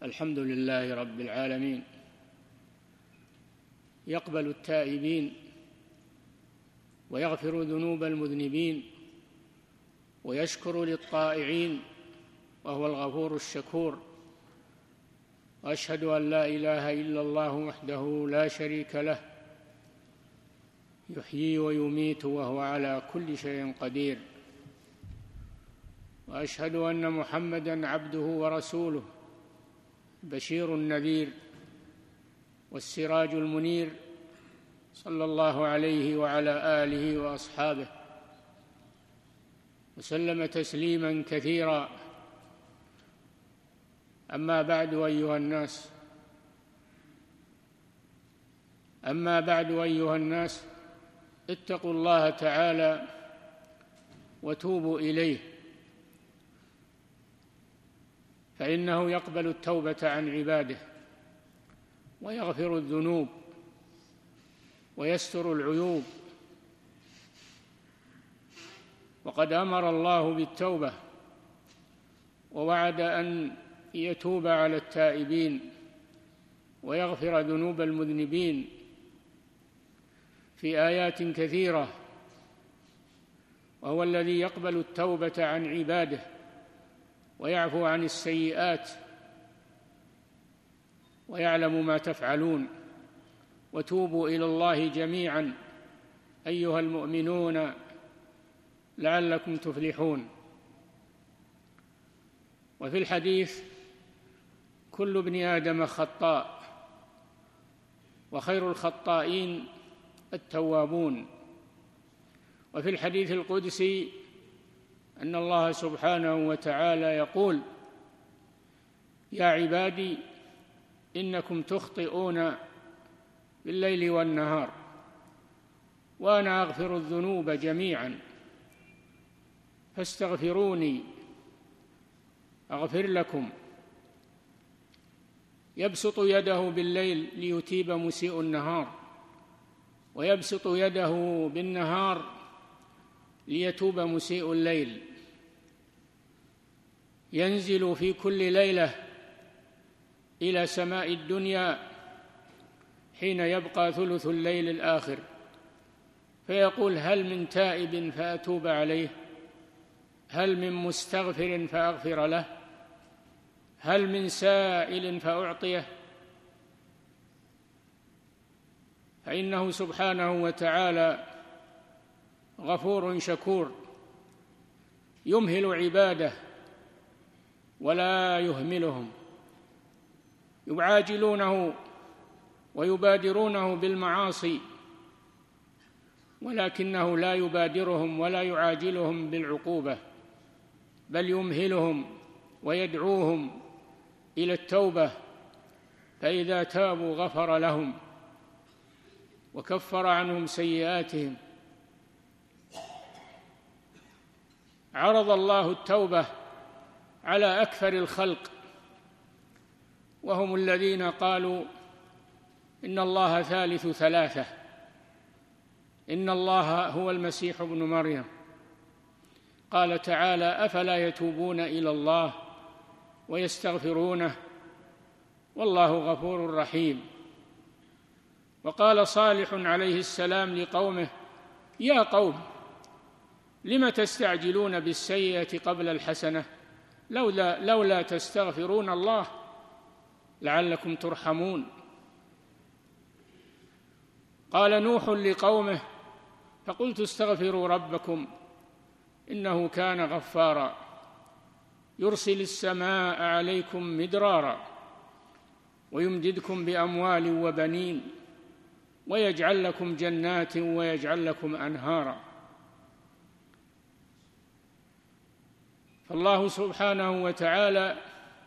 الحمد لله رب العالمين، يقبل التائبين ويغفر ذنوب المذنبين ويشكر للطائعين وهو الغفور الشكور. وأشهد أن لا إله إلا الله وحده لا شريك له، يحيي ويميت وهو على كل شيء قدير. وأشهد أن محمدًا عبده ورسوله، بشير النذير والسراج المنير، صلى الله عليه وعلى آله وأصحابه وسلم تسليماً كثيراً. أما بعد أيها الناس، اتقوا الله تعالى وتوبوا إليه، فإنه يقبل التوبة عن عباده ويغفر الذنوب ويستر العيوب. وقد أمر الله بالتوبة ووعد أن يتوب على التائبين ويغفر ذنوب المذنبين في آيات كثيرة، وهو الذي يقبل التوبة عن عباده ويعفو عن السيئات ويعلم ما تفعلون. وتوبوا إلى الله جميعا أيها المؤمنون لعلكم تفلحون. وفي الحديث: كل ابن آدم خطاء وخير الخطائين التوابون. وفي الحديث القدسي أن الله سبحانه وتعالى يقول: يا عبادي إنكم تخطئون بالليل والنهار وأنا أغفر الذنوب جميعا فاستغفروني أغفر لكم. يبسط يده بالليل ليتيب مسيء النهار، ويبسط يده بالنهار ليتوب مسيء الليل. ينزل في كل ليلة إلى سماء الدنيا حين يبقى ثلث الليل الآخر، فيقول: هل من تائب فأتوب عليه؟ هل من مستغفر فأغفر له؟ هل من سائل فأعطيه؟ فإنه سبحانه وتعالى غفور شكور، يمهل عباده ولا يهملهم، يعاجلونه ويبادرونه بالمعاصي، ولكنه لا يبادرهم ولا يعاجلهم بالعقوبة، بل يمهلهم ويدعوهم إلى التوبة، فإذا تابوا غفر لهم وكفر عنهم سيئاتهم. عرض الله التوبة على أكثر الخلق، وهم الذين قالوا إن الله ثالث ثلاثة، إن الله هو المسيح ابن مريم. قال تعالى: أفلا يتوبون إلى الله ويستغفرونه والله غفور رحيم. وقال صالح عليه السلام لقومه: يا قوم لم تستعجلون بالسيئة قبل الحسنة لولا تستغفرون الله لعلكم ترحمون. قال نوح لقومه: فقلت استغفروا ربكم إنه كان غفارا يرسل السماء عليكم مدرارا ويمددكم بأموال وبنين ويجعل لكم جنات ويجعل لكم أنهارا. فالله سبحانه وتعالى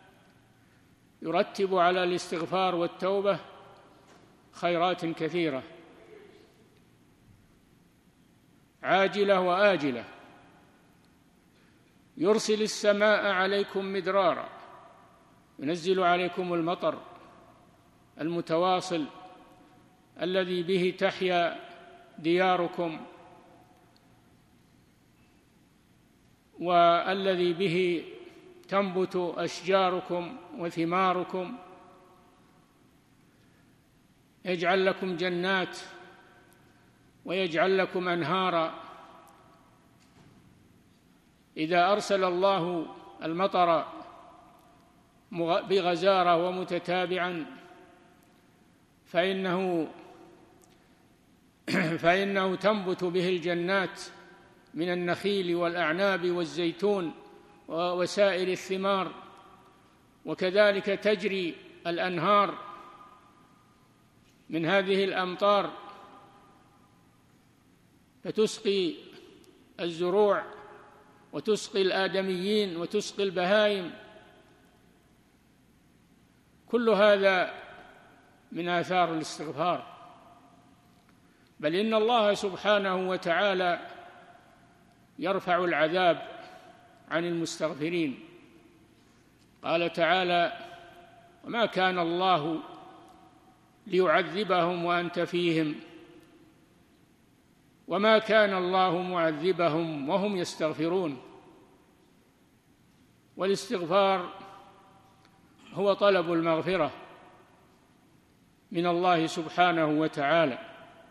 يرتب على الاستغفار والتوبة خيرات كثيرة عاجلة وآجلة. يرسل السماء عليكم مدرارا، ينزل عليكم المطر المتواصل الذي به تحيا دياركم والذي به تنبت أشجاركم وثماركم، يجعل لكم جنات ويجعل لكم أنهارا. إذا أرسل الله المطر بغزارة ومتتابعا فإنه تنبت به الجنات من النخيل والأعناب والزيتون وسائر الثمار، وكذلك تجري الأنهار من هذه الأمطار فتسقي الزروع وتسقي الآدميين وتسقي البهائم. كل هذا من آثار الاستغفار. بل إن الله سبحانه وتعالى يرفع العذاب عن المستغفرين. قال تعالى: وما كان الله ليعذبهم وأنت فيهم وما كان الله معذبهم وهم يستغفرون. والاستغفار هو طلب المغفرة من الله سبحانه وتعالى.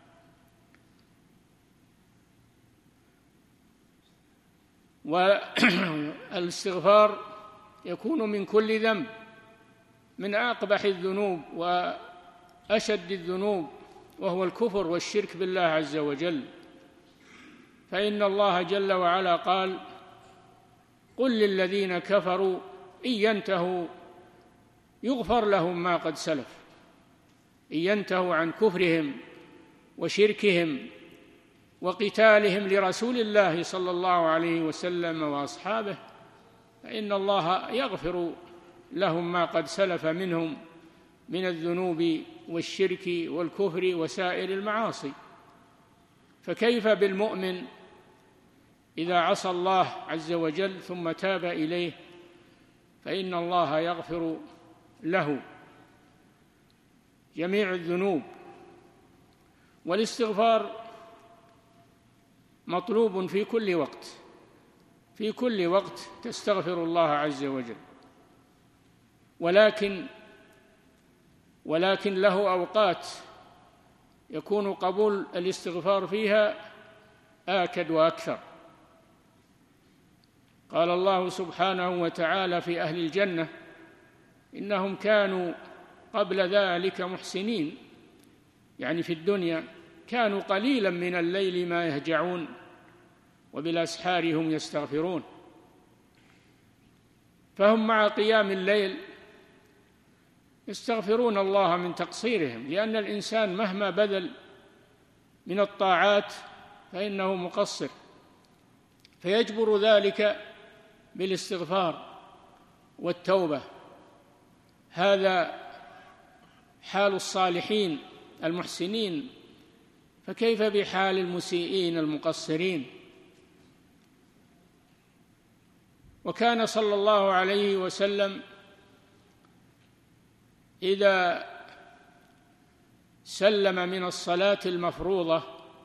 والاستغفار يكون من كل ذنب، من أقبح الذنوب وأشد الذنوب، وهو الكفر والشرك بالله عز وجل. فإن الله جل وعلا قال: قل للذين كفروا إن ينتهوا يغفر لهم ما قد سلف. إن ينتهوا عن كفرهم وشركهم وقتالهم لرسول الله صلى الله عليه وسلم وأصحابه فإن الله يغفر لهم ما قد سلف منهم من الذنوب والشرك والكفر وسائر المعاصي. فكيف بالمؤمن إذا عصى الله عز وجل ثم تاب إليه فإن الله يغفر له جميع الذنوب. والاستغفار مطلوب في كل وقت، في كل وقت تستغفر الله عز وجل، ولكن له أوقات يكون قبول الاستغفار فيها آكد وأكثر. قال الله سبحانه وتعالى في أهل الجنة: إنهم كانوا قبل ذلك محسنين، يعني في الدنيا كانوا قليلا من الليل ما يهجعون وبالأسحار هم يستغفرون. فهم مع قيام الليل يستغفرون الله من تقصيرهم، لأن الإنسان مهما بذل من الطاعات فإنه مقصر، فيجبر ذلك بالاستغفار والتوبة. هذا حال الصالحين المحسنين، فكيف بحال المسيئين المقصرين؟ وكان صلى الله عليه وسلم إذا سلم من الصلاة المفروضة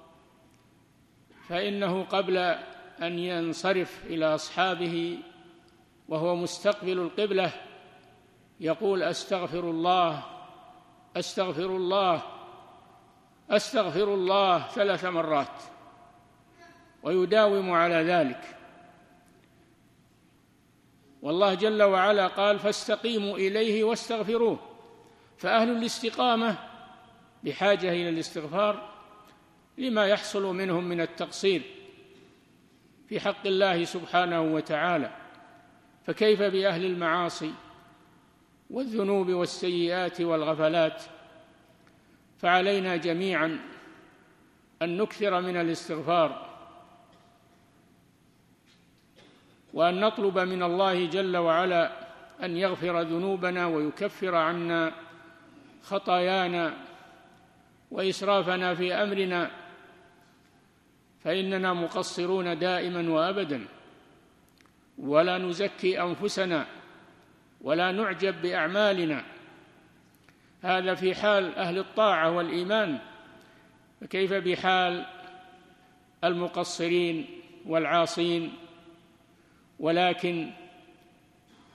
فإنه قبل أن ينصرف إلى أصحابه وهو مستقبل القبلة يقول: أستغفر الله أستغفر الله أستغفر الله 3 مرات، ويداوم على ذلك. والله جل وعلا قال: فاستقيموا إليه واستغفروه. فأهل الاستقامة بحاجة إلى الاستغفار لما يحصل منهم من التقصير في حق الله سبحانه وتعالى، فكيف بأهل المعاصي والذنوب والسيئات والغفلات؟ فعلينا جميعا أن نكثر من الاستغفار، وأن نطلب من الله جل وعلا أن يغفر ذنوبنا ويكفر عنا خطايانا وإسرافنا في أمرنا، فإننا مقصرون دائما وأبدا، ولا نزكي أنفسنا ولا نعجب بأعمالنا. هذا في حال أهل الطاعة والإيمان، فكيف بحال المقصرين والعاصين؟ ولكن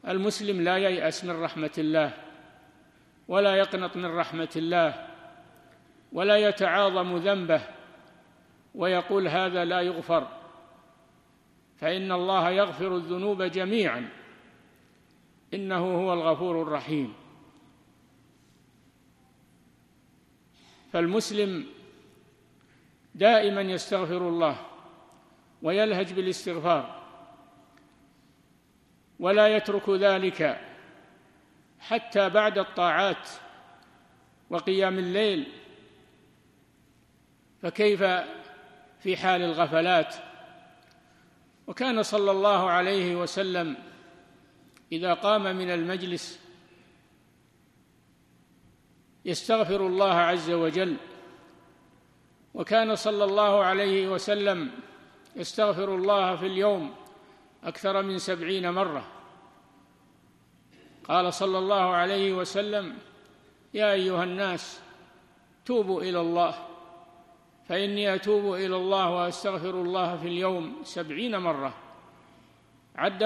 المسلم لا ييأس من رحمة الله ولا يقنط من رحمة الله ولا يتعاظم ذنبه ويقول هذا لا يغفر، فإن الله يغفر الذنوب جميعا، إنه هو الغفور الرحيم. فالمسلم دائما يستغفر الله ويلهج بالاستغفار ولا يترك ذلك حتى بعد الطاعات وقيام الليل، فكيف في حال الغفلات؟ وكان صلى الله عليه وسلم إذا قام من المجلس يستغفر الله عز وجل، وكان صلى الله عليه وسلم يستغفر الله في اليوم أكثر من 70 مرة. قال صلى الله عليه وسلم: يا أيها الناس توبوا إلى الله، فإني أتوب إلى الله وأستغفر الله في اليوم 70 مرة. عد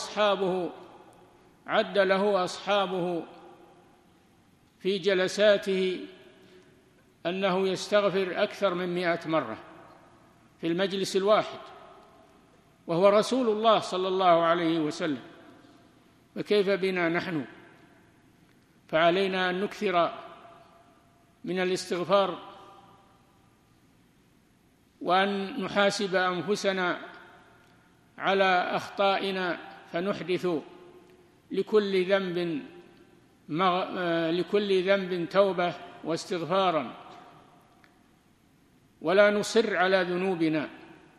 له أصحابه في جلساته أنه يستغفر أكثر من 100 مرة في المجلس الواحد، وهو رسول الله صلى الله عليه وسلم، فكيف بنا نحن؟ فعلينا أن نكثر من الاستغفار وأن نحاسب أنفسنا على أخطائنا، فنحدث لكل ذنب توبة واستغفارا، ولا نصر على ذنوبنا.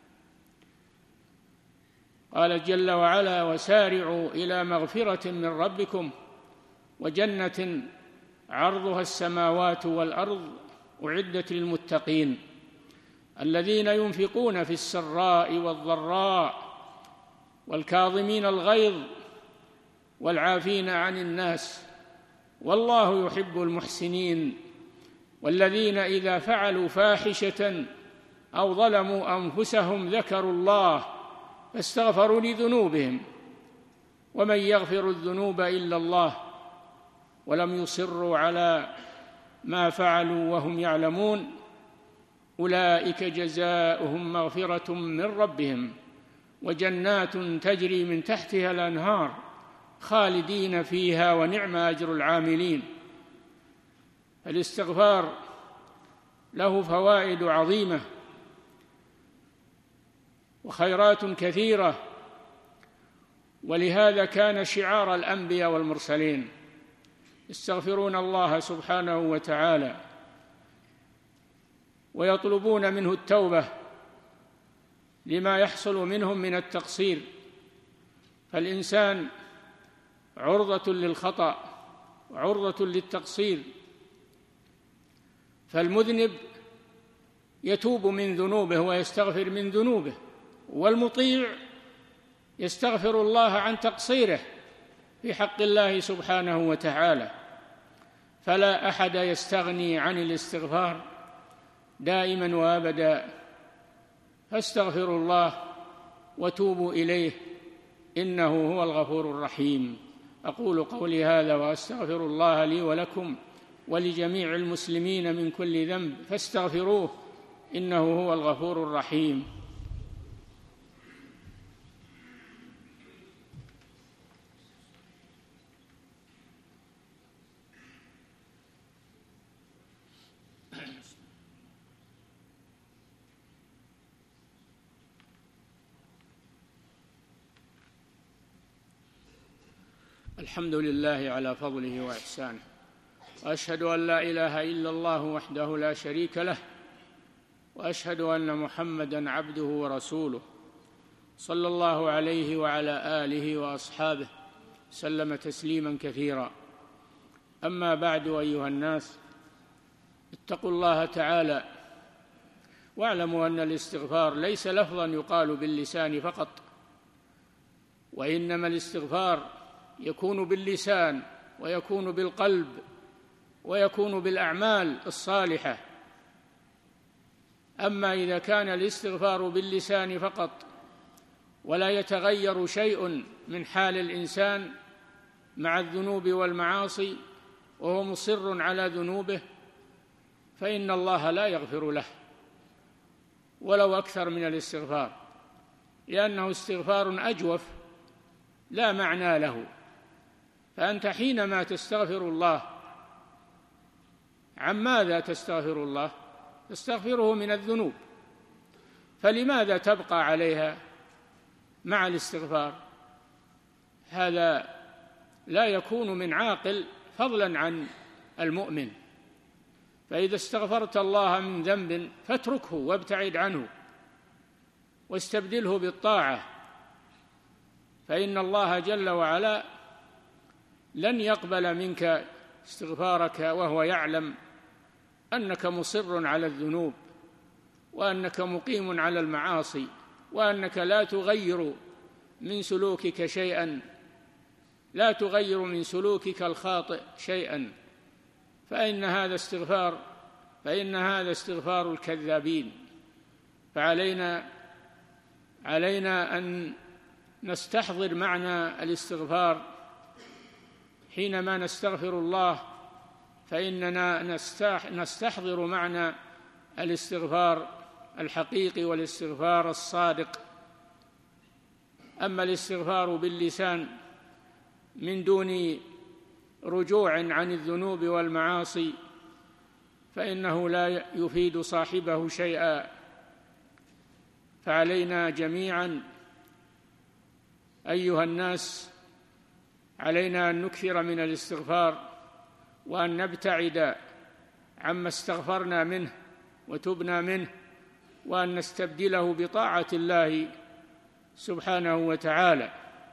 قال جل وعلا: وسارعوا إلى مغفرة من ربكم وجنة عرضها السماوات والأرض أعدت للمتقين الذين ينفقون في السراء والضراء والكاظمين الغيظ والعافين عن الناس والله يحب المحسنين والذين إذا فعلوا فاحشة أو ظلموا أنفسهم ذكروا الله فاستغفروا لذنوبهم ومن يغفر الذنوب إلا الله ولم يصروا على ما فعلوا وهم يعلمون أولئك جزاؤهم مغفرة من ربهم وجنات تجري من تحتها الأنهار خالدين فيها ونعم أجر العاملين. الاستغفار له فوائد عظيمة وخيرات كثيرة، ولهذا كان شعار الأنبياء والمرسلين يستغفرون الله سبحانه وتعالى ويطلبون منه التوبة لما يحصل منهم من التقصير، فالإنسان عرضة للخطأ وعرضة للتقصير، فالمذنب يتوب من ذنوبه ويستغفر من ذنوبه، والمطيع يستغفر الله عن تقصيره في حق الله سبحانه وتعالى. فلا أحد يستغني عن الاستغفار دائما وأبدا، فاستغفروا الله وتوبوا إليه إنه هو الغفور الرحيم. أقول قولي هذا وأستغفر الله لي ولكم ولجميع المسلمين من كل ذنب فاستغفروه إنه هو الغفور الرحيم. الحمد لله على فضله وإحسانه، وأشهد أن لا إله إلا الله وحده لا شريك له، وأشهد أن محمدًا عبده ورسوله صلى الله عليه وعلى آله وأصحابه سلم تسليمًا كثيرا. أما بعد، أيها الناس، اتقوا الله تعالى واعلموا أن الاستغفار ليس لفظًا يقال باللسان فقط، وإنما الاستغفار يكون باللسان ويكون بالقلب ويكون بالأعمال الصالحة. أما إذا كان الاستغفار باللسان فقط ولا يتغير شيء من حال الإنسان مع الذنوب والمعاصي وهو مصر على ذنوبه فإن الله لا يغفر له ولو أكثر من الاستغفار، لأنه استغفار أجوف لا معنى له. فأنت حينما تستغفر الله عن ماذا تستغفر الله؟ تستغفره من الذنوب، فلماذا تبقى عليها مع الاستغفار؟ هذا لا يكون من عاقل فضلا عن المؤمن. فإذا استغفرت الله من ذنب فاتركه وابتعد عنه واستبدله بالطاعة، فإن الله جل وعلا لن يقبل منك استغفارك وهو يعلم أنك مصر على الذنوب وأنك مقيم على المعاصي وأنك لا تغير من سلوكك شيئا، لا تغير من سلوكك الخاطئ شيئا، فإن هذا استغفار الكذابين. فعلينا أن نستحضر معنى الاستغفار حينما نستغفر الله، فإننا نستحضر معنى الاستغفار الحقيقي والاستغفار الصادق. أما الاستغفار باللسان من دون رجوع عن الذنوب والمعاصي فإنه لا يفيد صاحبه شيئا. فعلينا جميعا أيها الناس، علينا أن نكثر من الاستغفار وأن نبتعد عما استغفرنا منه وتبنا منه، وأن نستبدله بطاعة الله سبحانه وتعالى.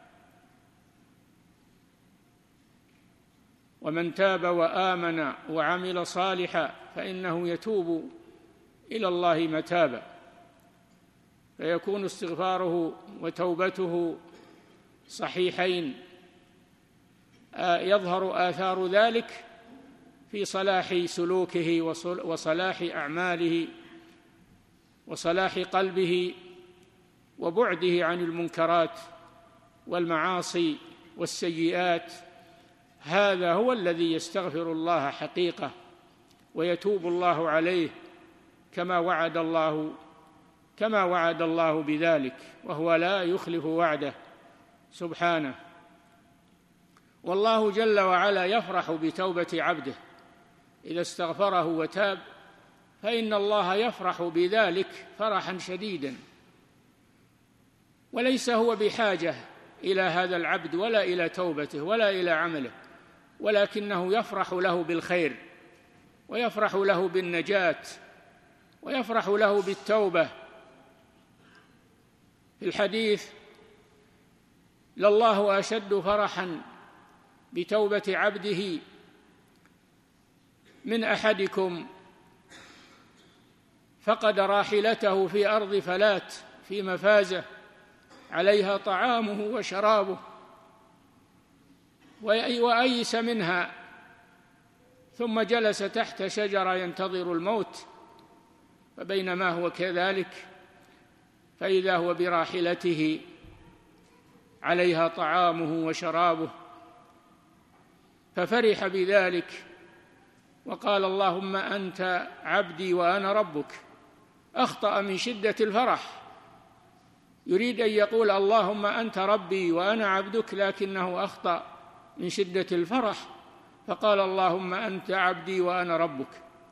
ومن تاب وآمن وعمل صالحا فإنه يتوب إلى الله متابا، فيكون استغفاره وتوبته صحيحين. يظهر آثار ذلك في صلاح سلوكه وصلاح أعماله وصلاح قلبه وبعده عن المنكرات والمعاصي والسيئات. هذا هو الذي يستغفر الله حقيقة ويتوب الله عليه كما وعد الله بذلك، وهو لا يخلف وعده سبحانه. والله جل وعلا يفرح بتوبة عبده إذا استغفره وتاب، فإن الله يفرح بذلك فرحا شديدا، وليس هو بحاجة إلى هذا العبد ولا إلى توبته ولا إلى عمله، ولكنه يفرح له بالخير ويفرح له بالنجاة ويفرح له بالتوبة. في الحديث: لله أشد فرحا بتوبة عبده من أحدكم فقد راحلته في أرض فلات في مفازة عليها طعامه وشرابه وأيس منها، ثم جلس تحت شجرة ينتظر الموت، فبينما هو كذلك فإذا هو براحلته عليها طعامه وشرابه، ففرح بذلك وقال: اللهم أنت عبدي وأنا ربك. أخطأ من شدة الفرح، يريد أن يقول اللهم أنت ربي وأنا عبدك، لكنه أخطأ من شدة الفرح فقال اللهم أنت عبدي وأنا ربك.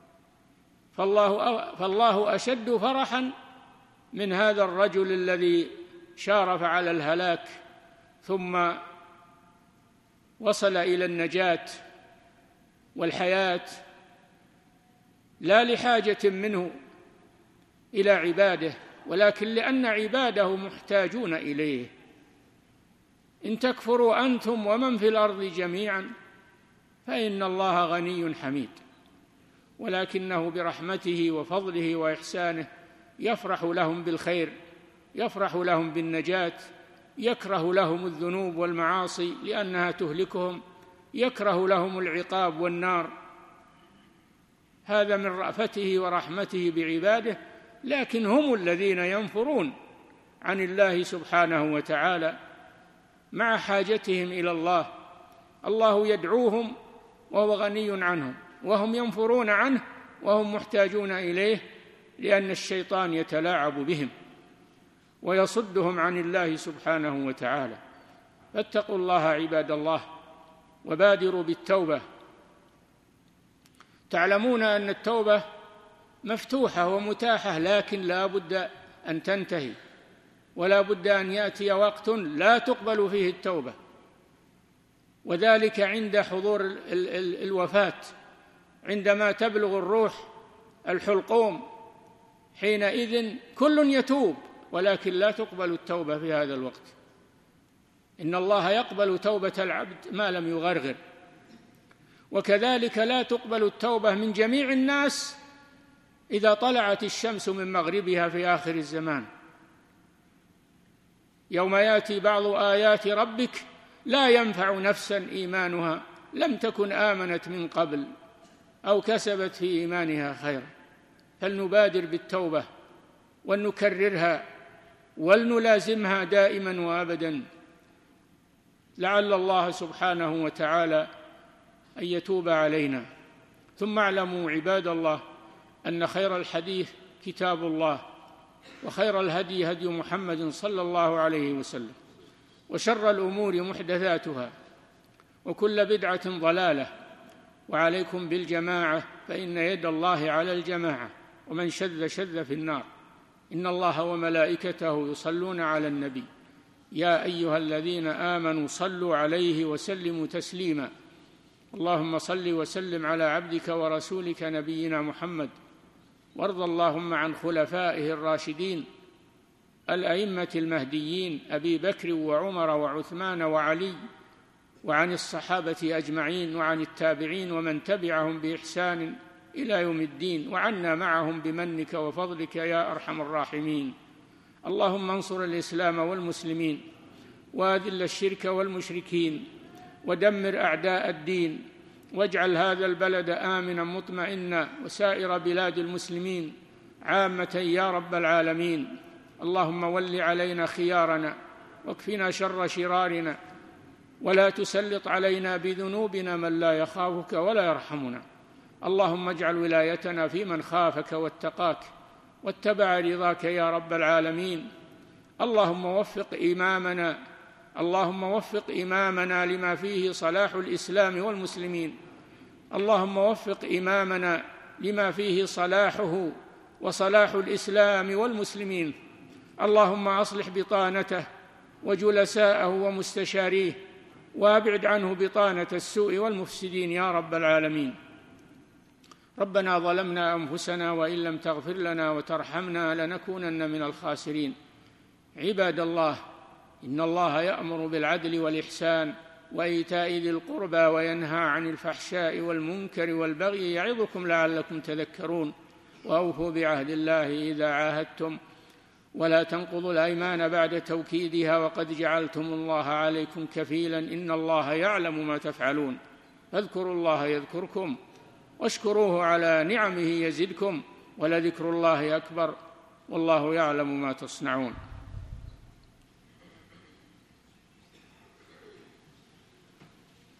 فالله أشد فرحا من هذا الرجل الذي شارف على الهلاك ثم وصل إلى النجاة والحياة، لا لحاجة منه إلى عباده، ولكن لأن عباده محتاجون إليه. إن تكفروا أنتم ومن في الأرض جميعا فإن الله غني حميد، ولكنه برحمته وفضله وإحسانه يفرح لهم بالخير، يفرح لهم بالنجاة، يكره لهم الذنوب والمعاصي لأنها تهلكهم، يكره لهم العقاب والنار. هذا من رأفته ورحمته بعباده، لكن هم الذين ينفرون عن الله سبحانه وتعالى مع حاجتهم إلى الله الله يدعوهم وهو غني عنهم، وهم ينفرون عنه وهم محتاجون إليه، لأن الشيطان يتلاعب بهم ويصدهم عن الله سبحانه وتعالى. فاتقوا الله عباد الله وبادروا بالتوبة. تعلمون أن التوبة مفتوحة ومتاحة، لكن لا بد أن تنتهي، ولا بد أن يأتي وقت لا تقبل فيه التوبة، وذلك عند حضور الوفاة، عندما تبلغ الروح الحلقوم، حينئذ كل يتوب، ولكن لا تقبل التوبة في هذا الوقت. إن الله يقبل توبة العبد ما لم يغرغر، وكذلك لا تقبل التوبة من جميع الناس إذا طلعت الشمس من مغربها في آخر الزمان، يوم يأتي بعض آيات ربك لا ينفع نفسا إيمانها لم تكن آمنت من قبل أو كسبت في إيمانها خيرا. فلنبادر بالتوبة ولنكررها ولنلازمها دائما وأبدا، لعل الله سبحانه وتعالى أن يتوب علينا. ثم اعلموا عباد الله أن خير الحديث كتاب الله، وخير الهدي هدي محمد صلى الله عليه وسلم، وشر الأمور محدثاتها، وكل بدعة ضلالة، وعليكم بالجماعة فإن يد الله على الجماعة، ومن شذ شذ في النار. إن الله وملائكته يصلون على النبي يا أيها الذين آمنوا صلوا عليه وسلموا تسليما. اللهم صل وسلم على عبدك ورسولك نبينا محمد، وارض اللهم عن خلفائه الراشدين الأئمة المهديين أبي بكر وعمر وعثمان وعلي، وعن الصحابة أجمعين، وعن التابعين ومن تبعهم بإحسان إلى يوم الدين، وعنا معهم بمنك وفضلك يا أرحم الراحمين. اللهم انصر الإسلام والمسلمين، وأذل الشرك والمشركين، ودمر أعداء الدين، واجعل هذا البلد آمنا مطمئنا، وسائر بلاد المسلمين عامة يا رب العالمين. اللهم ول علينا خيارنا واكفنا شر شرارنا، ولا تسلط علينا بذنوبنا من لا يخافك ولا يرحمنا. اللهم اجعل ولايتنا في من خافك واتقاك واتبع رضاك يا رب العالمين. اللهم وفق إمامنا لما فيه صلاح الإسلام والمسلمين. اللهم وفق إمامنا لما فيه صلاحه وصلاح الإسلام والمسلمين. اللهم أصلح بطانته وجلساءه ومستشاريه، وابعد عنه بطانة السوء والمفسدين يا رب العالمين. ربنا ظلمنا أنفسنا وإن لم تغفر لنا وترحمنا لنكونن من الخاسرين. عباد الله، إن الله يأمر بالعدل والإحسان وإيتاء ذي القربى وينهى عن الفحشاء والمنكر والبغي يعظكم لعلكم تذكرون. وأوفوا بعهد الله إذا عاهدتم، ولا تنقضوا الأيمان بعد توكيدها، وقد جعلتم الله عليكم كفيلا، إن الله يعلم ما تفعلون. فاذكروا الله يذكركم، واشكروه على نعمه يزدكم، ولذكر الله أكبر، والله يعلم ما تصنعون.